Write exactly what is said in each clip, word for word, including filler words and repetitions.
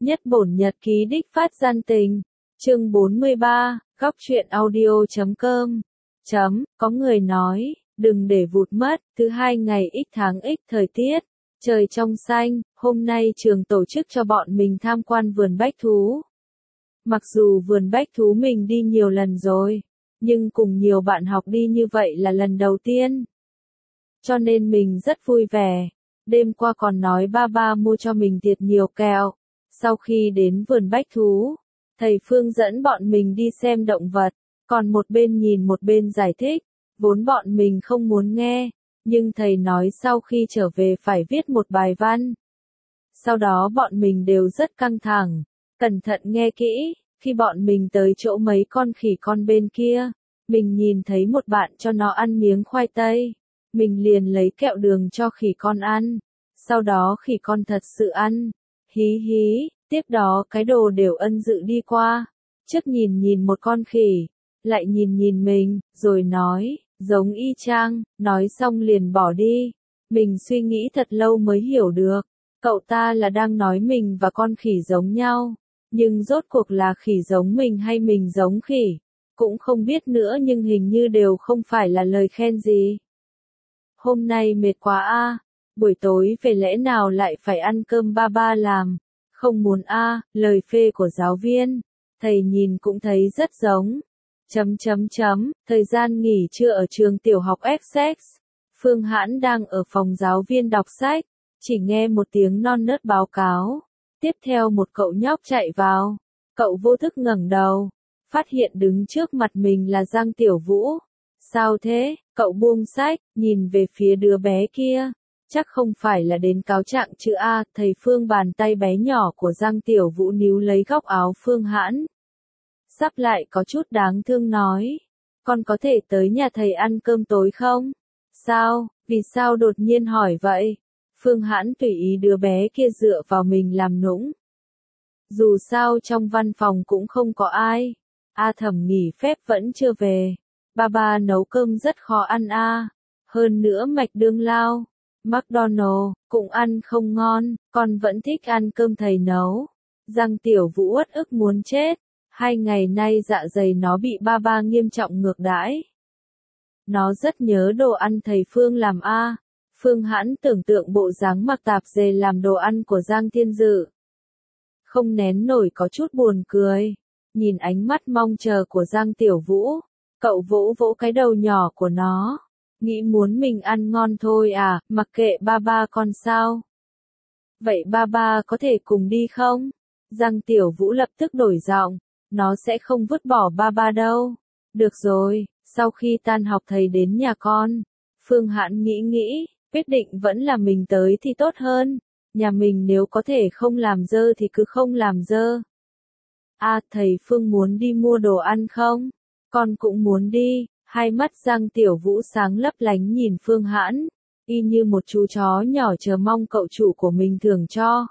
Nhất bổn nhật ký đích phát gian tình. Chương bốn mươi ba, góc truyện audio chấm com. Chấm, có người nói, đừng để vụt mất, thứ hai ngày x tháng x thời tiết, trời trong xanh, hôm nay trường tổ chức cho bọn mình tham quan vườn bách thú. Mặc dù vườn bách thú mình đi nhiều lần rồi, nhưng cùng nhiều bạn học đi như vậy là lần đầu tiên. Cho nên mình rất vui vẻ, đêm qua còn nói ba ba mua cho mình thiệt nhiều kẹo. Sau khi đến vườn bách thú, thầy Phương dẫn bọn mình đi xem động vật, còn một bên nhìn một bên giải thích, vốn bọn mình không muốn nghe, nhưng thầy nói sau khi trở về phải viết một bài văn. Sau đó bọn mình đều rất căng thẳng, cẩn thận nghe kỹ, khi bọn mình tới chỗ mấy con khỉ con bên kia, mình nhìn thấy một bạn cho nó ăn miếng khoai tây, mình liền lấy kẹo đường cho khỉ con ăn, sau đó khỉ con thật sự ăn. Hí hí, tiếp đó cái đồ đều ân dự đi qua, trước nhìn nhìn một con khỉ, lại nhìn nhìn mình, rồi nói, giống y chang, nói xong liền bỏ đi. Mình suy nghĩ thật lâu mới hiểu được, cậu ta là đang nói mình và con khỉ giống nhau, nhưng rốt cuộc là khỉ giống mình hay mình giống khỉ, cũng không biết nữa nhưng hình như đều không phải là lời khen gì. Hôm nay mệt quá a. Buổi tối về lẽ nào lại phải ăn cơm ba ba làm, không muốn a, à, lời phê của giáo viên, thầy nhìn cũng thấy rất giống. Chấm chấm chấm, thời gian nghỉ trưa ở trường tiểu học Essex, Phương Hãn đang ở phòng giáo viên đọc sách, chỉ nghe một tiếng non nớt báo cáo, tiếp theo một cậu nhóc chạy vào, cậu vô thức ngẩng đầu, phát hiện đứng trước mặt mình là Giang Tiểu Vũ. Sao thế? Cậu buông sách, nhìn về phía đứa bé kia. Chắc không phải là đến cáo trạng chứ a, thầy Phương bàn tay bé nhỏ của Giang Tiểu Vũ níu lấy góc áo Phương Hãn. Sắp lại có chút đáng thương nói, con có thể tới nhà thầy ăn cơm tối không? Sao, vì sao đột nhiên hỏi vậy? Phương Hãn tùy ý đứa bé kia dựa vào mình làm nũng. Dù sao trong văn phòng cũng không có ai, A Thẩm nghỉ phép vẫn chưa về, ba ba nấu cơm rất khó ăn a, hơn nữa mạch đương lao. McDonald, cũng ăn không ngon, con vẫn thích ăn cơm thầy nấu. Giang Tiểu Vũ uất ức muốn chết, hai ngày nay dạ dày nó bị ba ba nghiêm trọng ngược đãi. Nó rất nhớ đồ ăn thầy Phương làm a. À. Phương Hãn tưởng tượng bộ dáng mặc tạp dề làm đồ ăn của Giang Thiên Dự. Không nén nổi có chút buồn cười, nhìn ánh mắt mong chờ của Giang Tiểu Vũ, cậu vỗ vỗ cái đầu nhỏ của nó. Nghĩ muốn mình ăn ngon thôi à, mặc kệ ba ba con sao. Vậy ba ba có thể cùng đi không? Giang Tiểu Vũ lập tức đổi giọng, nó sẽ không vứt bỏ ba ba đâu. Được rồi, sau khi tan học thầy đến nhà con. Phương Hãn nghĩ nghĩ, quyết định vẫn là mình tới thì tốt hơn. Nhà mình nếu có thể không làm dơ thì cứ không làm dơ. À, thầy Phương muốn đi mua đồ ăn không? Con cũng muốn đi. Hai mắt Giang Tiểu Vũ sáng lấp lánh nhìn Phương Hãn, y như một chú chó nhỏ chờ mong cậu chủ của mình thưởng cho.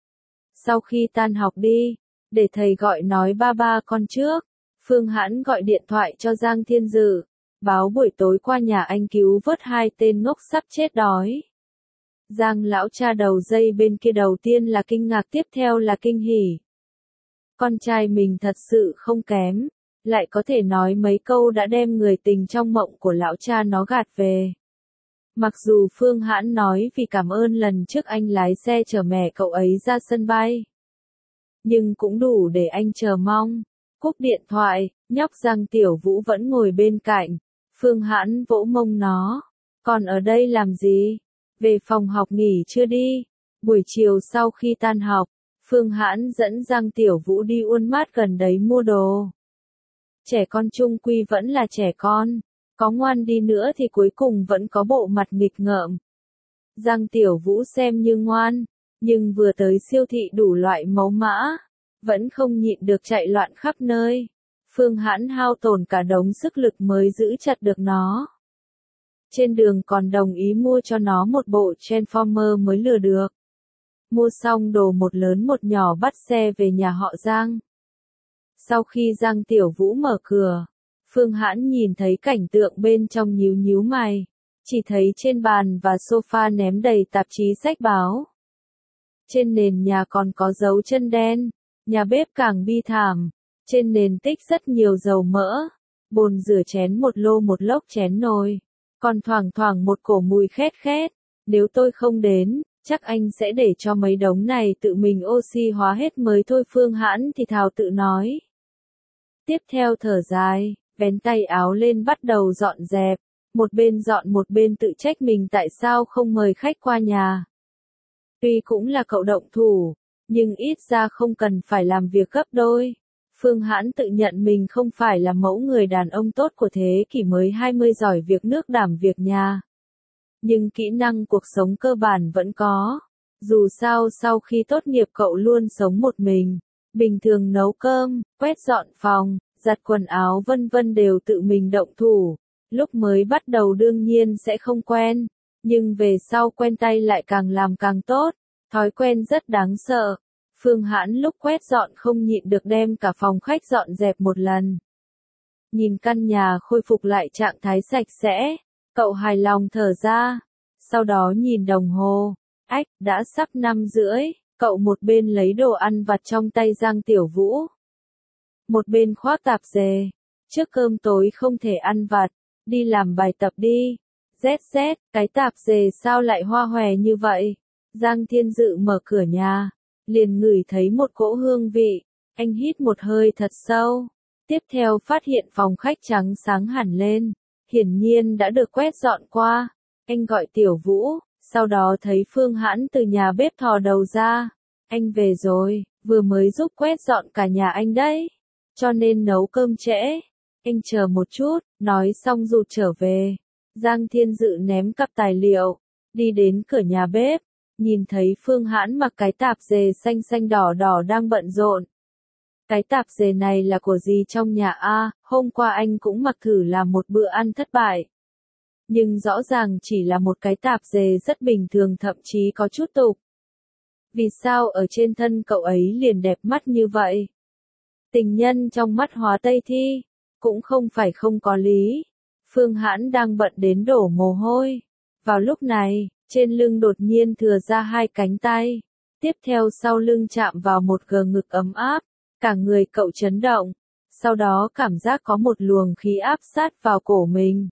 Sau khi tan học đi, để thầy gọi nói ba ba con trước, Phương Hãn gọi điện thoại cho Giang Thiên Dự, báo buổi tối qua nhà anh cứu vớt hai tên ngốc sắp chết đói. Giang lão cha đầu dây bên kia đầu tiên là kinh ngạc, tiếp theo là kinh hỉ. Con trai mình thật sự không kém. Lại có thể nói mấy câu đã đem người tình trong mộng của lão cha nó gạt về. Mặc dù Phương Hãn nói vì cảm ơn lần trước anh lái xe chở mẹ cậu ấy ra sân bay, nhưng cũng đủ để anh chờ mong. Cúp điện thoại, nhóc Giang Tiểu Vũ vẫn ngồi bên cạnh. Phương Hãn vỗ mông nó. Còn ở đây làm gì? Về phòng học nghỉ chưa đi? Buổi chiều sau khi tan học, Phương Hãn dẫn Giang Tiểu Vũ đi Uôn Mát gần đấy mua đồ. Trẻ con chung quy vẫn là trẻ con, có ngoan đi nữa thì cuối cùng vẫn có bộ mặt nghịch ngợm. Giang Tiểu Vũ xem như ngoan, nhưng vừa tới siêu thị đủ loại mấu mã, vẫn không nhịn được chạy loạn khắp nơi. Phương Hãn hao tổn cả đống sức lực mới giữ chặt được nó. Trên đường còn đồng ý mua cho nó một bộ Transformer mới lừa được. Mua xong đồ một lớn một nhỏ bắt xe về nhà họ Giang. Sau khi Giang Tiểu Vũ mở cửa, Phương Hãn nhìn thấy cảnh tượng bên trong nhíu nhíu mày, chỉ thấy trên bàn và sofa ném đầy tạp chí sách báo. Trên nền nhà còn có dấu chân đen, nhà bếp càng bi thảm, trên nền tích rất nhiều dầu mỡ, bồn rửa chén một lô một lốc chén nồi, còn thoảng thoảng một cổ mùi khét khét, nếu tôi không đến, chắc anh sẽ để cho mấy đống này tự mình oxy hóa hết mới thôi. Phương Hãn thì thào tự nói. Tiếp theo thở dài, vén tay áo lên bắt đầu dọn dẹp, một bên dọn một bên tự trách mình tại sao không mời khách qua nhà. Tuy cũng là cậu động thủ, nhưng ít ra không cần phải làm việc gấp đôi. Phương Hãn tự nhận mình không phải là mẫu người đàn ông tốt của thế kỷ mới hai mươi giỏi việc nước đảm việc nhà. Nhưng kỹ năng cuộc sống cơ bản vẫn có. Dù sao sau khi tốt nghiệp cậu luôn sống một mình, bình thường nấu cơm, quét dọn phòng, giặt quần áo vân vân đều tự mình động thủ. Lúc mới bắt đầu đương nhiên sẽ không quen, nhưng về sau quen tay lại càng làm càng tốt, thói quen rất đáng sợ. Phương Hãn lúc quét dọn không nhịn được đem cả phòng khách dọn dẹp một lần. Nhìn căn nhà khôi phục lại trạng thái sạch sẽ, cậu hài lòng thở ra, sau đó nhìn đồng hồ, ách, đã sắp năm rưỡi, cậu một bên lấy đồ ăn vặt trong tay Giang Tiểu Vũ. Một bên khoác tạp dề, trước cơm tối không thể ăn vặt, đi làm bài tập đi. Zét zét, cái tạp dề sao lại hoa hòe như vậy? Giang Thiên Dự mở cửa nhà, liền ngửi thấy một cỗ hương vị, anh hít một hơi thật sâu. Tiếp theo phát hiện phòng khách trắng sáng hẳn lên, hiển nhiên đã được quét dọn qua. Anh gọi Tiểu Vũ, sau đó thấy Phương Hãn từ nhà bếp thò đầu ra. Anh về rồi, vừa mới giúp quét dọn cả nhà anh đấy, cho nên nấu cơm trễ. Anh chờ một chút, nói xong rụt trở về. Giang Thiên Dự ném cặp tài liệu, đi đến cửa nhà bếp, nhìn thấy Phương Hãn mặc cái tạp dề xanh xanh đỏ đỏ đang bận rộn. Cái tạp dề này là của gì trong nhà a? Hôm qua anh cũng mặc thử làm một bữa ăn thất bại. Nhưng rõ ràng chỉ là một cái tạp dề rất bình thường, thậm chí có chút tục. Vì sao ở trên thân cậu ấy liền đẹp mắt như vậy? Tình nhân trong mắt Hóa Tây Thi, cũng không phải không có lý. Phương Hãn đang bận đến đổ mồ hôi. Vào lúc này, trên lưng đột nhiên thừa ra hai cánh tay. Tiếp theo sau lưng chạm vào một gờ ngực ấm áp. Cả người cậu chấn động. Sau đó cảm giác có một luồng khí áp sát vào cổ mình.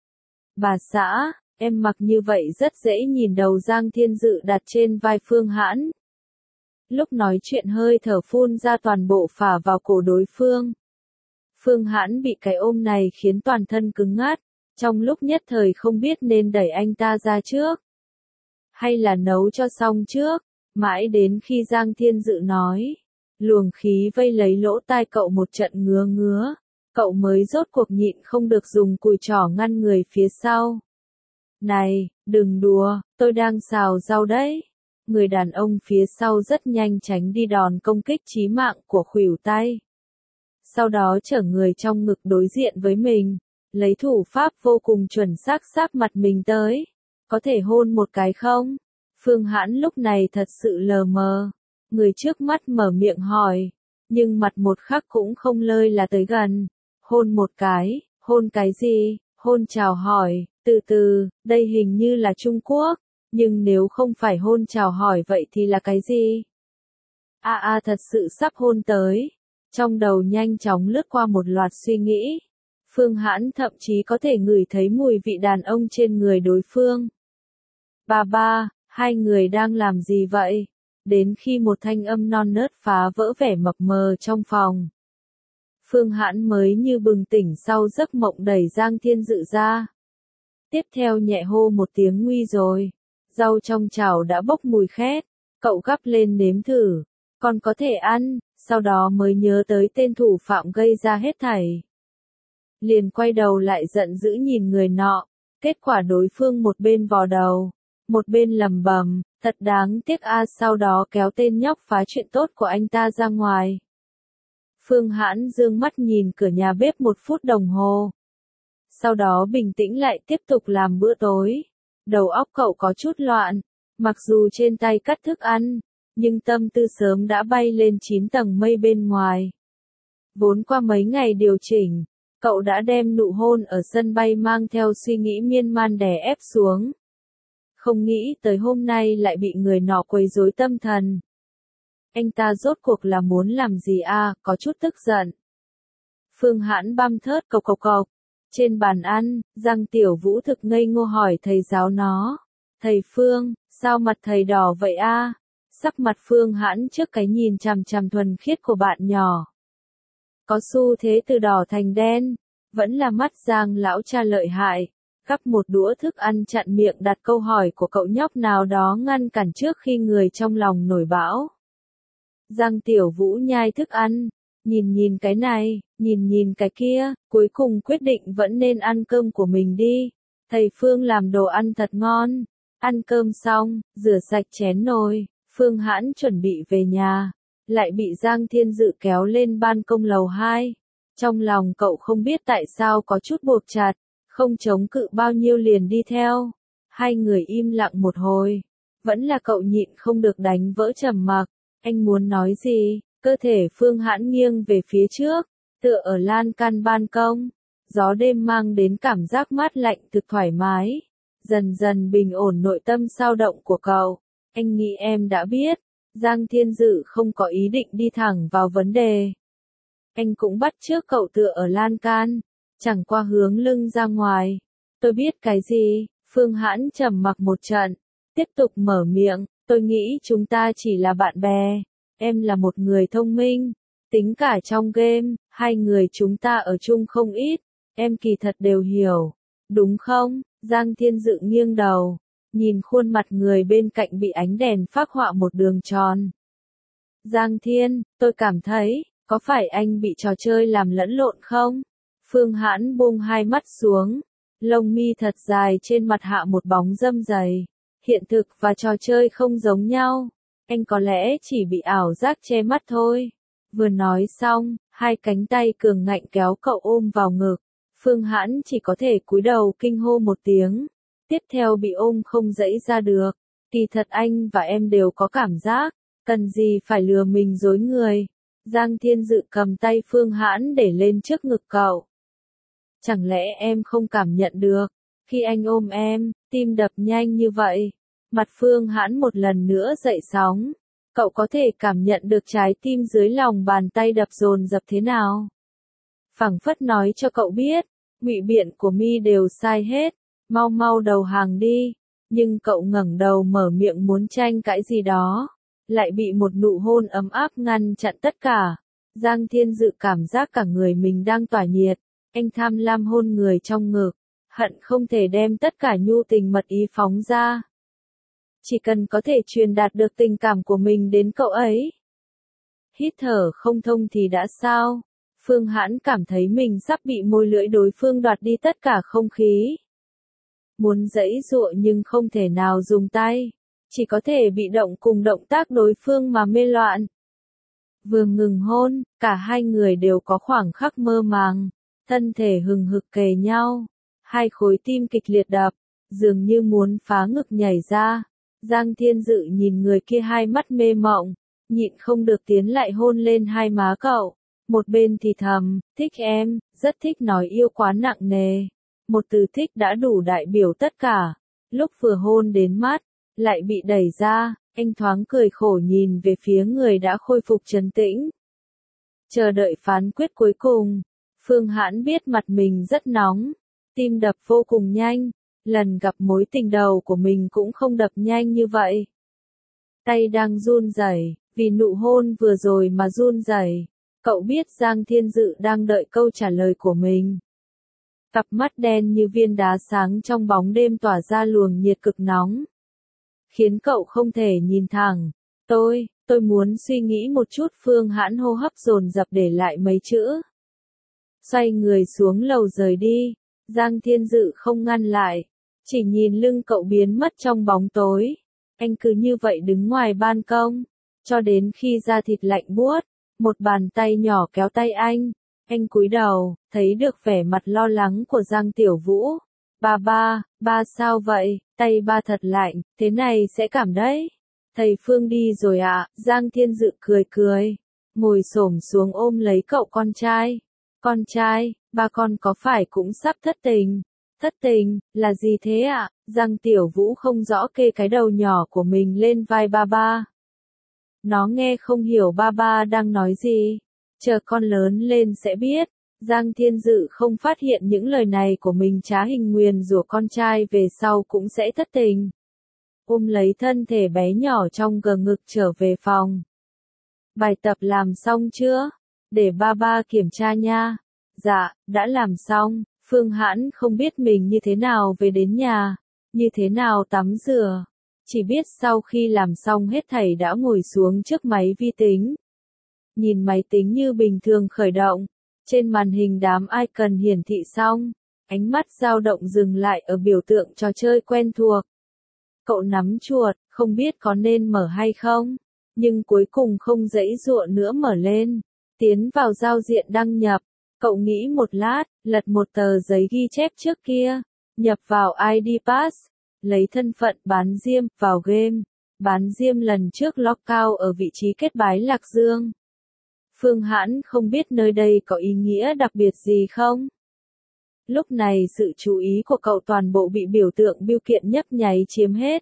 Bà xã, em mặc như vậy rất dễ nhìn. Đầu Giang Thiên Dự đặt trên vai Phương Hãn. Lúc nói chuyện hơi thở phun ra toàn bộ phả vào cổ đối phương. Phương Hãn bị cái ôm này khiến toàn thân cứng ngắt, trong lúc nhất thời không biết nên đẩy anh ta ra trước, hay là nấu cho xong trước, mãi đến khi Giang Thiên Dự nói, luồng khí vây lấy lỗ tai cậu một trận ngứa ngứa, cậu mới rốt cuộc nhịn không được dùng cùi trỏ ngăn người phía sau. Này, đừng đùa, tôi đang xào rau đấy. Người đàn ông phía sau rất nhanh tránh đi đòn công kích chí mạng của khuỷu tay. Sau đó chở người trong ngực đối diện với mình, lấy thủ pháp vô cùng chuẩn xác sáp mặt mình tới. Có thể hôn một cái không? Phương Hãn lúc này thật sự lờ mờ. Người trước mắt mở miệng hỏi, nhưng mặt một khắc cũng không lơi là tới gần. Hôn một cái, hôn cái gì? Hôn chào hỏi, từ từ, đây hình như là Trung Quốc, nhưng nếu không phải hôn chào hỏi vậy thì là cái gì? A à, a à, thật sự sắp hôn tới. Trong đầu nhanh chóng lướt qua một loạt suy nghĩ. Phương Hãn thậm chí có thể ngửi thấy mùi vị đàn ông trên người đối phương. Bà ba, hai người đang làm gì vậy? Đến khi một thanh âm non nớt phá vỡ vẻ mập mờ trong phòng. Phương Hãn mới như bừng tỉnh sau giấc mộng đẩy Giang Thiên Dự ra. Tiếp theo nhẹ hô một tiếng nguy rồi. Rau trong chảo đã bốc mùi khét. Cậu gắp lên nếm thử. Còn có thể ăn, sau đó mới nhớ tới tên thủ phạm gây ra hết thảy. Liền quay đầu lại giận dữ nhìn người nọ. Kết quả đối phương một bên vò đầu, một bên lầm bầm, thật đáng tiếc a, sau đó kéo tên nhóc phá chuyện tốt của anh ta ra ngoài. Phương Hãn dương mắt nhìn cửa nhà bếp một phút đồng hồ. Sau đó bình tĩnh lại tiếp tục làm bữa tối. Đầu óc cậu có chút loạn, mặc dù trên tay cắt thức ăn, nhưng tâm tư sớm đã bay lên chín tầng mây bên ngoài. Vốn qua mấy ngày điều chỉnh, cậu đã đem nụ hôn ở sân bay mang theo suy nghĩ miên man đè ép xuống. Không nghĩ tới hôm nay lại bị người nọ quấy rối tâm thần. Anh ta rốt cuộc là muốn làm gì à, có chút tức giận. Phương Hãn băm thớt cộc cộc cộc. Trên bàn ăn, Giang Tiểu Vũ thực ngây ngô hỏi thầy giáo nó. Thầy Phương, sao mặt thầy đỏ vậy a? Sắc mặt Phương Hãn trước cái nhìn chằm chằm thuần khiết của bạn nhỏ. Có xu thế từ đỏ thành đen, vẫn là mắt Giang lão cha lợi hại. Gắp một đũa thức ăn chặn miệng đặt câu hỏi của cậu nhóc nào đó ngăn cản trước khi người trong lòng nổi bão. Giang Tiểu Vũ nhai thức ăn, nhìn nhìn cái này, nhìn nhìn cái kia, cuối cùng quyết định vẫn nên ăn cơm của mình đi. Thầy Phương làm đồ ăn thật ngon. Ăn cơm xong, rửa sạch chén nồi, Phương Hãn chuẩn bị về nhà, lại bị Giang Thiên Dự kéo lên ban công lầu hai. Trong lòng cậu không biết tại sao có chút bột chặt, không chống cự bao nhiêu liền đi theo. Hai người im lặng một hồi, vẫn là cậu nhịn không được đánh vỡ trầm mặc. Anh muốn nói gì? Cơ thể Phương Hãn nghiêng về phía trước, tựa ở lan can ban công. Gió đêm mang đến cảm giác mát lạnh thực thoải mái, dần dần bình ổn nội tâm xao động của cậu. Anh nghĩ em đã biết, Giang Thiên Dự không có ý định đi thẳng vào vấn đề. Anh cũng bắt chước cậu tựa ở lan can, chẳng qua hướng lưng ra ngoài. Tôi biết cái gì? Phương Hãn trầm mặc một trận, tiếp tục mở miệng, tôi nghĩ chúng ta chỉ là bạn bè. Em là một người thông minh, tính cả trong game, hai người chúng ta ở chung không ít, em kỳ thật đều hiểu, đúng không? Giang Thiên Dự nghiêng đầu, nhìn khuôn mặt người bên cạnh bị ánh đèn phác họa một đường tròn. Giang Thiên, tôi cảm thấy, có phải anh bị trò chơi làm lẫn lộn không? Phương Hãn buông hai mắt xuống, lông mi thật dài trên mặt hạ một bóng râm dày. Hiện thực và trò chơi không giống nhau, anh có lẽ chỉ bị ảo giác che mắt thôi. Vừa nói xong, hai cánh tay cường ngạnh kéo cậu ôm vào ngực. Phương Hãn chỉ có thể cúi đầu kinh hô một tiếng, tiếp theo bị ôm không dãy ra được. Kỳ thật anh và em đều có cảm giác, cần gì phải lừa mình dối người. Giang Thiên Dự cầm tay Phương Hãn để lên trước ngực cậu. Chẳng lẽ em không cảm nhận được, khi anh ôm em, tim đập nhanh như vậy. Mặt Phương Hãn một lần nữa dậy sóng, cậu có thể cảm nhận được trái tim dưới lòng bàn tay đập dồn dập thế nào. Phảng phất nói cho cậu biết, ngụy biện của mi đều sai hết, mau mau đầu hàng đi. Nhưng cậu ngẩng đầu mở miệng muốn tranh cãi gì đó, lại bị một nụ hôn ấm áp ngăn chặn tất cả. Giang Thiên Dự cảm giác cả người mình đang tỏa nhiệt, anh tham lam hôn người trong ngực, hận không thể đem tất cả nhu tình mật ý phóng ra. Chỉ cần có thể truyền đạt được tình cảm của mình đến cậu ấy. Hít thở không thông thì đã sao? Phương Hãn cảm thấy mình sắp bị môi lưỡi đối phương đoạt đi tất cả không khí. Muốn giãy giụa nhưng không thể nào dùng tay, chỉ có thể bị động cùng động tác đối phương mà mê loạn. Vừa ngừng hôn, cả hai người đều có khoảng khắc mơ màng, thân thể hừng hực kề nhau, hai khối tim kịch liệt đập, dường như muốn phá ngực nhảy ra. Giang Thiên Dự nhìn người kia hai mắt mê mộng, nhịn không được tiến lại hôn lên hai má cậu. Một bên thì thầm, thích em, rất thích nói yêu quá nặng nề. Một từ thích đã đủ đại biểu tất cả. Lúc vừa hôn đến mắt, lại bị đẩy ra, anh thoáng cười khổ nhìn về phía người đã khôi phục trấn tĩnh. Chờ đợi phán quyết cuối cùng, Phương Hãn biết mặt mình rất nóng, tim đập vô cùng nhanh. Lần gặp mối tình đầu của mình cũng không đập nhanh như vậy. Tay đang run rẩy, vì nụ hôn vừa rồi mà run rẩy. Cậu biết Giang Thiên Dự đang đợi câu trả lời của mình. Cặp mắt đen như viên đá sáng trong bóng đêm tỏa ra luồng nhiệt cực nóng, khiến cậu không thể nhìn thẳng. Tôi, tôi muốn suy nghĩ một chút. Phương Hãn hô hấp dồn dập để lại mấy chữ. Xoay người xuống lầu rời đi, Giang Thiên Dự không ngăn lại. Chỉ nhìn lưng cậu biến mất trong bóng tối. Anh cứ như vậy đứng ngoài ban công, cho đến khi da thịt lạnh buốt, một bàn tay nhỏ kéo tay anh. Anh cúi đầu, thấy được vẻ mặt lo lắng của Giang Tiểu Vũ. Ba ba, ba sao vậy? Tay ba thật lạnh, thế này sẽ cảm đấy. Thầy Phương đi rồi ạ. À? Giang Thiên Dự cười cười, ngồi xổm xuống ôm lấy cậu con trai. Con trai, ba con có phải cũng sắp thất tình? Thất tình, là gì thế ạ? À? Giang Tiểu Vũ không rõ kê cái đầu nhỏ của mình lên vai ba ba. Nó nghe không hiểu ba ba đang nói gì. Chờ con lớn lên sẽ biết. Giang Thiên Dự không phát hiện những lời này của mình trá hình nguyền rủa con trai về sau cũng sẽ thất tình. Ôm lấy thân thể bé nhỏ trong gờ ngực trở về phòng. Bài tập làm xong chưa? Để ba ba kiểm tra nha. Dạ, đã làm xong. Phương Hãn không biết mình như thế nào về đến nhà, như thế nào tắm rửa. Chỉ biết sau khi làm xong hết thảy đã ngồi xuống trước máy vi tính. Nhìn máy tính như bình thường khởi động. Trên màn hình đám icon hiển thị xong. Ánh mắt dao động dừng lại ở biểu tượng trò chơi quen thuộc. Cậu nắm chuột, không biết có nên mở hay không. Nhưng cuối cùng không giãy giụa nữa mở lên. Tiến vào giao diện đăng nhập. Cậu nghĩ một lát, lật một tờ giấy ghi chép trước kia. Nhập vào i đê pass. Lấy thân phận bán diêm, vào game. Bán diêm lần trước lockout ở vị trí kết bái Lạc Dương. Phương Hãn không biết nơi đây có ý nghĩa đặc biệt gì không? Lúc này sự chú ý của cậu toàn bộ bị biểu tượng bưu kiện nhấp nháy chiếm hết.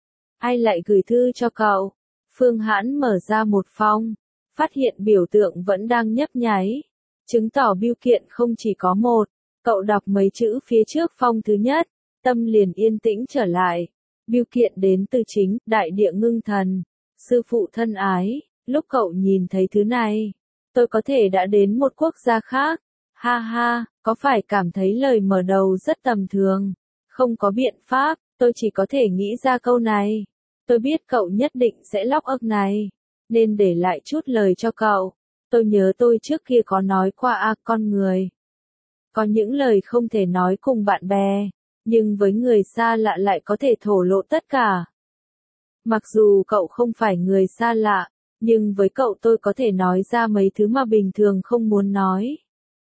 Ai lại gửi thư cho cậu? Phương Hãn mở ra một phong. Phát hiện biểu tượng vẫn đang nhấp nháy. Chứng tỏ bưu kiện không chỉ có một. Cậu đọc mấy chữ phía trước phong thứ nhất. Tâm liền yên tĩnh trở lại. Bưu kiện đến từ chính, đại địa ngưng thần. Sư phụ thân ái, lúc cậu nhìn thấy thứ này, tôi có thể đã đến một quốc gia khác. Ha ha, có phải cảm thấy lời mở đầu rất tầm thường? Không có biện pháp, tôi chỉ có thể nghĩ ra câu này. Tôi biết cậu nhất định sẽ lóc ức này. Nên để lại chút lời cho cậu. Tôi nhớ tôi trước kia có nói qua a con người. Có những lời không thể nói cùng bạn bè. Nhưng với người xa lạ lại có thể thổ lộ tất cả. Mặc dù cậu không phải người xa lạ, nhưng với cậu tôi có thể nói ra mấy thứ mà bình thường không muốn nói.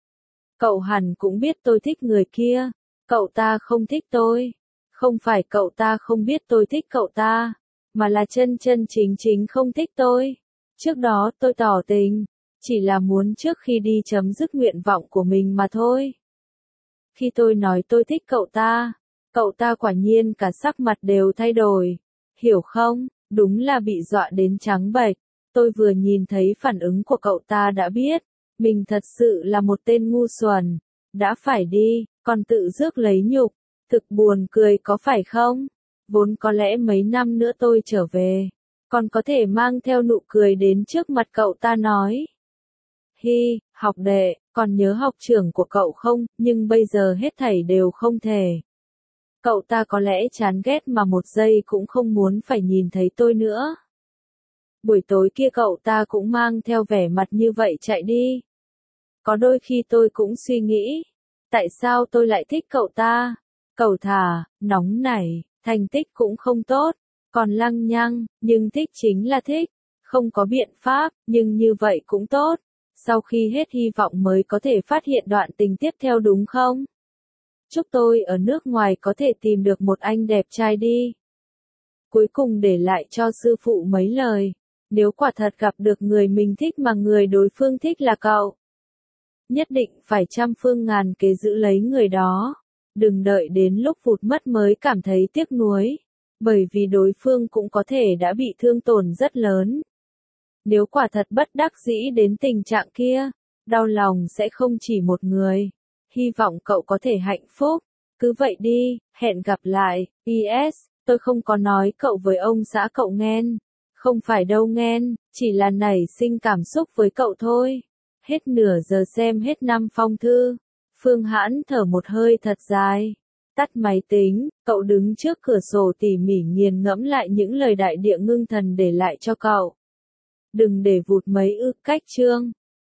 Cậu hẳn cũng biết tôi thích người kia. Cậu ta không thích tôi. Không phải cậu ta không biết tôi thích cậu ta, mà là chân chân chính chính không thích tôi. Trước đó tôi tỏ tình, chỉ là muốn trước khi đi chấm dứt nguyện vọng của mình mà thôi. Khi tôi nói tôi thích cậu ta, cậu ta quả nhiên cả sắc mặt đều thay đổi. Hiểu không? Đúng là bị dọa đến trắng bệch. Tôi vừa nhìn thấy phản ứng của cậu ta đã biết, mình thật sự là một tên ngu xuẩn. Đã phải đi, còn tự rước lấy nhục. Thực buồn cười có phải không? Vốn có lẽ mấy năm nữa tôi trở về, còn có thể mang theo nụ cười đến trước mặt cậu ta nói. Hi, học đệ, còn nhớ học trưởng của cậu không, nhưng bây giờ hết thảy đều không thể. Cậu ta có lẽ chán ghét mà một giây cũng không muốn phải nhìn thấy tôi nữa. Buổi tối kia cậu ta cũng mang theo vẻ mặt như vậy chạy đi. Có đôi khi tôi cũng suy nghĩ, tại sao tôi lại thích cậu ta? Cẩu thả, nóng nảy, thành tích cũng không tốt, còn lăng nhăng, nhưng thích chính là thích. Không có biện pháp, nhưng như vậy cũng tốt. Sau khi hết hy vọng mới có thể phát hiện đoạn tình tiếp theo đúng không? Chúc tôi ở nước ngoài có thể tìm được một anh đẹp trai đi. Cuối cùng để lại cho sư phụ mấy lời. Nếu quả thật gặp được người mình thích mà người đối phương thích là cậu, nhất định phải trăm phương ngàn kế giữ lấy người đó. Đừng đợi đến lúc vụt mất mới cảm thấy tiếc nuối. Bởi vì đối phương cũng có thể đã bị thương tổn rất lớn. Nếu quả thật bất đắc dĩ đến tình trạng kia, đau lòng sẽ không chỉ một người. Hy vọng cậu có thể hạnh phúc. Cứ vậy đi, hẹn gặp lại. pê ét, tôi không có nói cậu với ông xã cậu nghen. Không phải đâu nghen, chỉ là nảy sinh cảm xúc với cậu thôi. Hết nửa giờ xem hết năm phong thư. Phương Hãn thở một hơi thật dài. Tắt máy tính, cậu đứng trước cửa sổ tỉ mỉ nghiền ngẫm lại những lời đại địa ngưng thần để lại cho cậu. Đừng để vụt mấy ư cách chương.